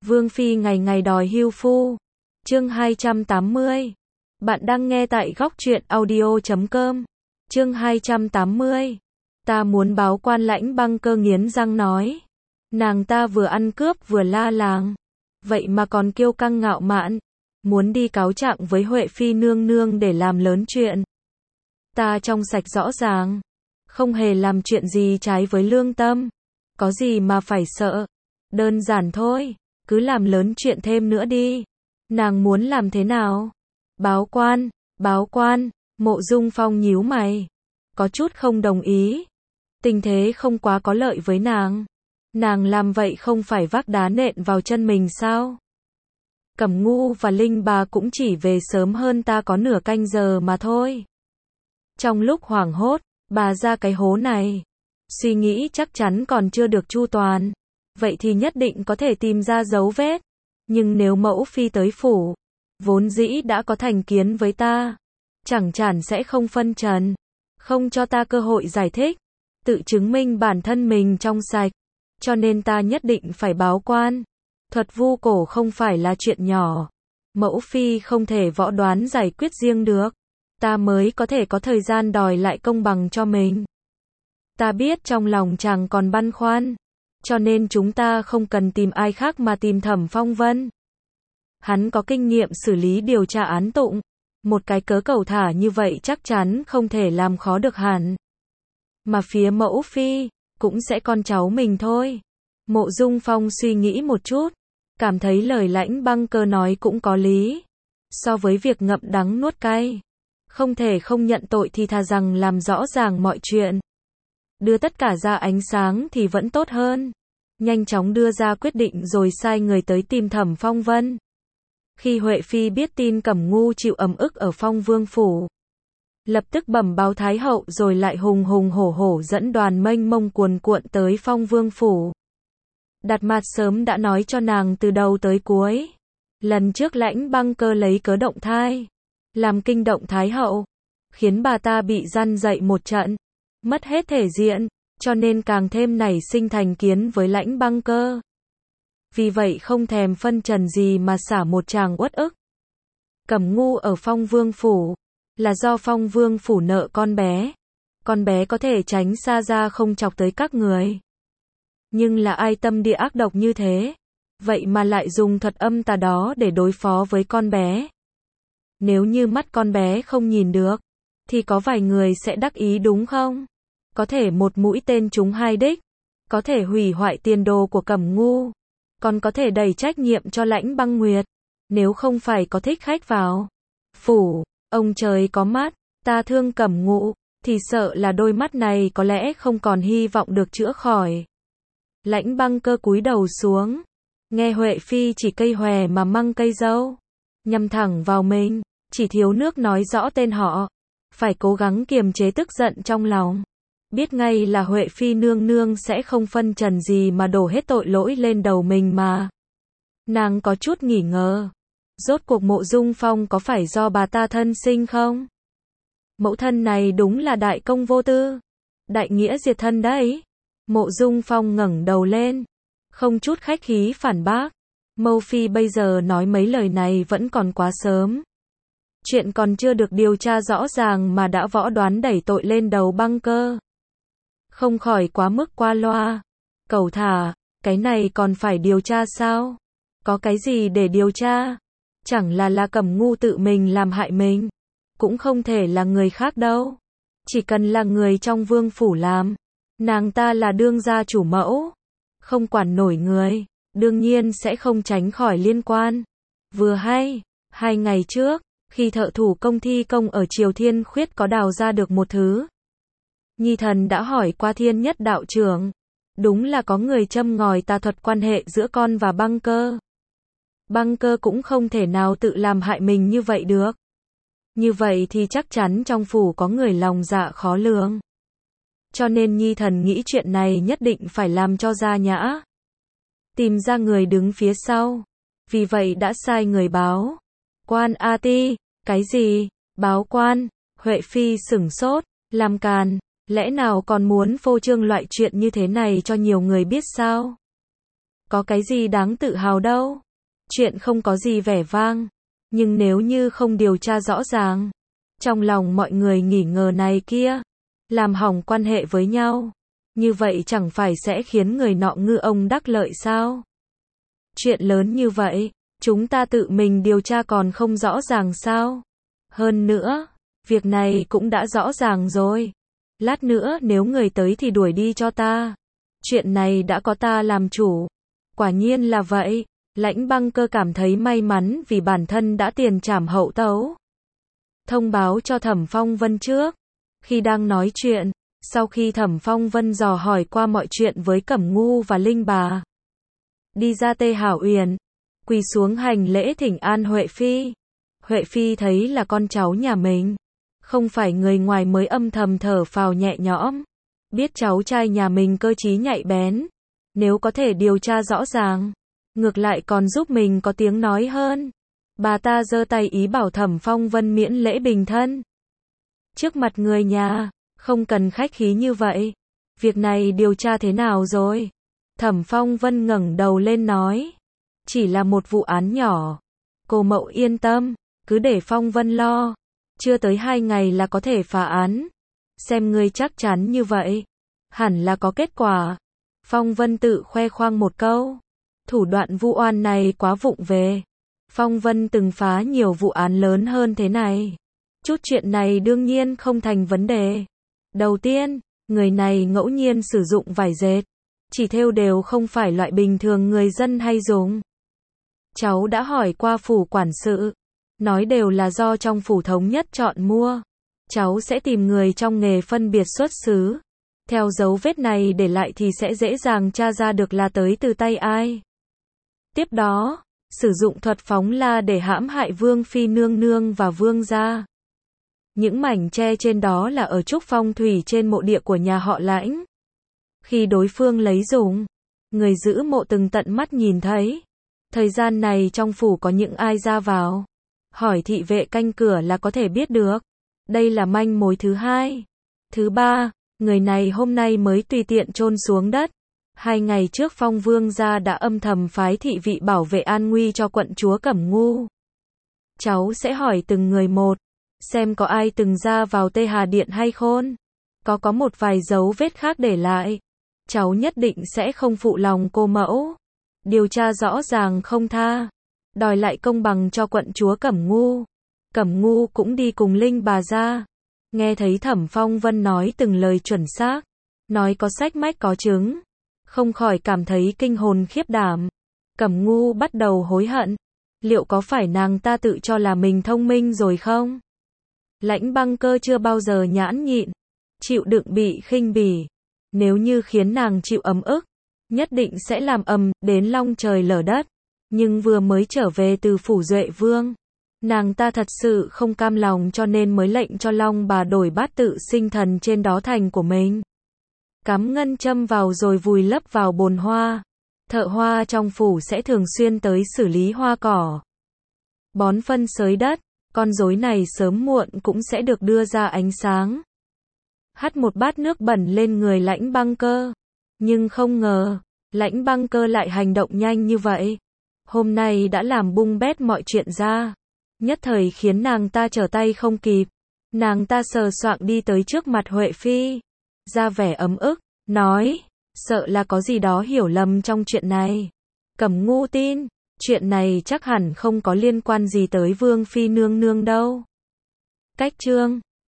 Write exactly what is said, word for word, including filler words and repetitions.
Vương Phi ngày ngày đòi hưu phu. Chương hai trăm tám mươi. Bạn đang nghe tại góc truyện audio chấm com. Chương hai trăm tám mươi. Ta muốn báo quan. Lãnh Băng Cơ nghiến răng nói. Nàng ta vừa ăn cướp vừa la làng. Vậy mà còn kiêu căng ngạo mạn. Muốn đi cáo trạng với Huệ Phi nương nương để làm lớn chuyện. Ta trong sạch rõ ràng. Không hề làm chuyện gì trái với lương tâm. Có gì mà phải sợ. Đơn giản thôi. Cứ làm lớn chuyện thêm nữa đi. Nàng muốn làm thế nào? Báo quan, báo quan. Mộ Dung Phong nhíu mày. Có chút không đồng ý. Tình thế không quá có lợi với nàng. Nàng làm vậy không phải vác đá nện vào chân mình sao? Cẩm Ngu và Linh Bà cũng chỉ về sớm hơn ta có nửa canh giờ mà thôi. Trong lúc hoảng hốt, bà ra cái hố này. Suy nghĩ chắc chắn còn chưa được chu toàn. Vậy thì nhất định có thể tìm ra dấu vết. Nhưng nếu mẫu phi tới phủ, vốn dĩ đã có thành kiến với ta, chẳng chắn sẽ không phân trần, không cho ta cơ hội giải thích, tự chứng minh bản thân mình trong sạch. Cho nên ta nhất định phải báo quan. Thuật vu cổ không phải là chuyện nhỏ. Mẫu phi không thể võ đoán giải quyết riêng được. Ta mới có thể có thời gian đòi lại công bằng cho mình. Ta biết trong lòng chàng còn băn khoăn. Cho nên chúng ta không cần tìm ai khác mà tìm Thẩm Phong Vân. Hắn có kinh nghiệm xử lý điều tra án tụng. Một cái cớ cầu thả như vậy chắc chắn không thể làm khó được hẳn. Mà phía mẫu phi, cũng sẽ con cháu mình thôi. Mộ Dung Phong suy nghĩ một chút. Cảm thấy lời Lãnh Băng Cơ nói cũng có lý. So với việc ngậm đắng nuốt cay. Không thể không nhận tội thì thà rằng làm rõ ràng mọi chuyện. Đưa tất cả ra ánh sáng thì vẫn tốt hơn. Nhanh chóng đưa ra quyết định rồi sai người tới tìm Thẩm Phong Vân. Khi Huệ Phi biết tin Cẩm Ngu chịu ấm ức ở Phong Vương phủ, lập tức bẩm báo Thái hậu rồi lại hùng hùng hổ hổ dẫn đoàn mênh mông cuồn cuộn tới Phong Vương phủ. Đặt Mạt sớm đã nói cho nàng từ đầu tới cuối. Lần trước Lãnh Băng Cơ lấy cớ động thai, làm kinh động Thái hậu, khiến bà ta bị răn dậy một trận, mất hết thể diện, cho nên càng thêm nảy sinh thành kiến với Lãnh Băng Cơ. Vì vậy không thèm phân trần gì mà xả một tràng uất ức. Cẩm Ngu ở Phong Vương phủ, là do Phong Vương phủ nợ con bé. Con bé có thể tránh xa ra không chọc tới các người. Nhưng là ai tâm địa ác độc như thế? Vậy mà lại dùng thuật âm tà đó để đối phó với con bé. Nếu như mắt con bé không nhìn được, thì có vài người sẽ đắc ý đúng không? Có thể một mũi tên trúng hai đích, có thể hủy hoại tiền đồ của Cẩm Ngu, còn có thể đẩy trách nhiệm cho Lãnh Băng Nguyệt. Nếu không phải có thích khách vào phủ, ông trời có mắt, ta thương Cẩm Ngu, thì sợ là đôi mắt này có lẽ không còn hy vọng được chữa khỏi. Lãnh Băng Cơ cúi đầu xuống, nghe Huệ Phi chỉ cây hòe mà măng cây dâu, nhằm thẳng vào mình, chỉ thiếu nước nói rõ tên họ, phải cố gắng kiềm chế tức giận trong lòng. Biết ngay là Huệ Phi nương nương sẽ không phân trần gì mà đổ hết tội lỗi lên đầu mình mà. Nàng có chút nghỉ ngờ. Rốt cuộc Mộ Dung Phong có phải do bà ta thân sinh không? Mẫu thân này đúng là đại công vô tư. Đại nghĩa diệt thân đấy. Mộ Dung Phong ngẩng đầu lên. Không chút khách khí phản bác. Mâu Phi bây giờ nói mấy lời này vẫn còn quá sớm. Chuyện còn chưa được điều tra rõ ràng mà đã võ đoán đẩy tội lên đầu Băng Cơ. Không khỏi quá mức qua loa. Cẩu thả, cái này còn phải điều tra sao? Có cái gì để điều tra? Chẳng là là Cẩm Ngu tự mình làm hại mình. Cũng không thể là người khác đâu. Chỉ cần là người trong vương phủ làm. Nàng ta là đương gia chủ mẫu. Không quản nổi người. Đương nhiên sẽ không tránh khỏi liên quan. Vừa hay, hai ngày trước, khi thợ thủ công thi công ở Triều Thiên Khuyết có đào ra được một thứ. Nhi thần đã hỏi qua Thiên Nhất đạo trưởng. Đúng là có người châm ngòi tà thuật quan hệ giữa con và Băng Cơ. Băng Cơ cũng không thể nào tự làm hại mình như vậy được. Như vậy thì chắc chắn trong phủ có người lòng dạ khó lường. Cho nên Nhi thần nghĩ chuyện này nhất định phải làm cho ra nhã. Tìm ra người đứng phía sau. Vì vậy đã sai người báo. Quan A Ti, cái gì? Báo quan? Huệ Phi sửng sốt, làm càn. Lẽ nào còn muốn phô trương loại chuyện như thế này cho nhiều người biết sao? Có cái gì đáng tự hào đâu. Chuyện không có gì vẻ vang. Nhưng nếu như không điều tra rõ ràng, trong lòng mọi người nghi ngờ này kia, làm hỏng quan hệ với nhau, như vậy chẳng phải sẽ khiến người nọ ngư ông đắc lợi sao? Chuyện lớn như vậy, chúng ta tự mình điều tra còn không rõ ràng sao? Hơn nữa, việc này cũng đã rõ ràng rồi. Lát nữa nếu người tới thì đuổi đi cho ta. Chuyện này đã có ta làm chủ. Quả nhiên là vậy. Lãnh Băng Cơ cảm thấy may mắn vì bản thân đã tiền trảm hậu tấu. Thông báo cho Thẩm Phong Vân trước. Khi đang nói chuyện, sau khi Thẩm Phong Vân dò hỏi qua mọi chuyện với Cẩm Ngu và Linh Bà, đi ra Tê Hảo Uyển, quỳ xuống hành lễ thỉnh an Huệ Phi. Huệ Phi thấy là con cháu nhà mình, không phải người ngoài mới âm thầm thở phào nhẹ nhõm. Biết cháu trai nhà mình cơ trí nhạy bén, nếu có thể điều tra rõ ràng, ngược lại còn giúp mình có tiếng nói hơn. Bà ta giơ tay ý bảo Thẩm Phong Vân miễn lễ bình thân. Trước mặt người nhà, không cần khách khí như vậy. Việc này điều tra thế nào rồi? Thẩm Phong Vân ngẩng đầu lên nói. Chỉ là một vụ án nhỏ. Cô mậu yên tâm, cứ để Phong Vân lo. Chưa tới hai ngày là có thể phá án. Xem ngươi chắc chắn như vậy, hẳn là có kết quả. Phong Vân tự khoe khoang một câu. Thủ đoạn vu oan này quá vụng về. Phong Vân từng phá nhiều vụ án lớn hơn thế này. Chút chuyện này đương nhiên không thành vấn đề. Đầu tiên, người này ngẫu nhiên sử dụng vải dệt. Chỉ thêu đều không phải loại bình thường người dân hay dùng. Cháu đã hỏi qua phủ quản sự. Nói đều là do trong phủ thống nhất chọn mua. Cháu sẽ tìm người trong nghề phân biệt xuất xứ. Theo dấu vết này để lại thì sẽ dễ dàng tra ra được là tới từ tay ai. Tiếp đó, sử dụng thuật phóng la để hãm hại Vương Phi nương nương và Vương gia. Những mảnh tre trên đó là ở trúc phong thủy trên mộ địa của nhà họ Lãnh. Khi đối phương lấy dùng, người giữ mộ từng tận mắt nhìn thấy. Thời gian này trong phủ có những ai ra vào. Hỏi thị vệ canh cửa là có thể biết được. Đây là manh mối thứ hai. Thứ ba, người này hôm nay mới tùy tiện chôn xuống đất. Hai ngày trước Phong Vương gia đã âm thầm phái thị vị bảo vệ an nguy cho quận chúa Cẩm Ngu. Cháu sẽ hỏi từng người một, xem có ai từng ra vào Tê Hà Điện hay không. Có có một vài dấu vết khác để lại. Cháu nhất định sẽ không phụ lòng cô mẫu. Điều tra rõ ràng không tha. Đòi lại công bằng cho quận chúa Cẩm Ngu. Cẩm Ngu cũng đi cùng Linh bà ra. Nghe thấy Thẩm Phong Vân nói từng lời chuẩn xác. Nói có sách mách có chứng. Không khỏi cảm thấy kinh hồn khiếp đảm. Cẩm Ngu bắt đầu hối hận. Liệu có phải nàng ta tự cho là mình thông minh rồi không? Lãnh Băng Cơ chưa bao giờ nhãn nhịn. Chịu đựng bị khinh bỉ. Nếu như khiến nàng chịu ấm ức, nhất định sẽ làm ầm đến long trời lở đất. Nhưng vừa mới trở về từ phủ Duệ Vương, nàng ta thật sự không cam lòng cho nên mới lệnh cho Long bà đổi bát tự sinh thần trên đó thành của mình. Cắm ngân châm vào rồi vùi lấp vào bồn hoa. Thợ hoa trong phủ sẽ thường xuyên tới xử lý hoa cỏ, bón phân xới đất. Con rối này sớm muộn cũng sẽ được đưa ra ánh sáng. Hắt một bát nước bẩn lên người Lãnh Băng Cơ. Nhưng không ngờ, Lãnh Băng Cơ lại hành động nhanh như vậy. Hôm nay đã làm bung bét mọi chuyện ra. Nhất thời khiến nàng ta trở tay không kịp. Nàng ta sờ soạng đi tới trước mặt Huệ Phi. Ra vẻ ấm ức, nói, sợ là có gì đó hiểu lầm trong chuyện này. Cẩm Ngu tin, chuyện này chắc hẳn không có liên quan gì tới Vương Phi nương nương đâu. Cách chương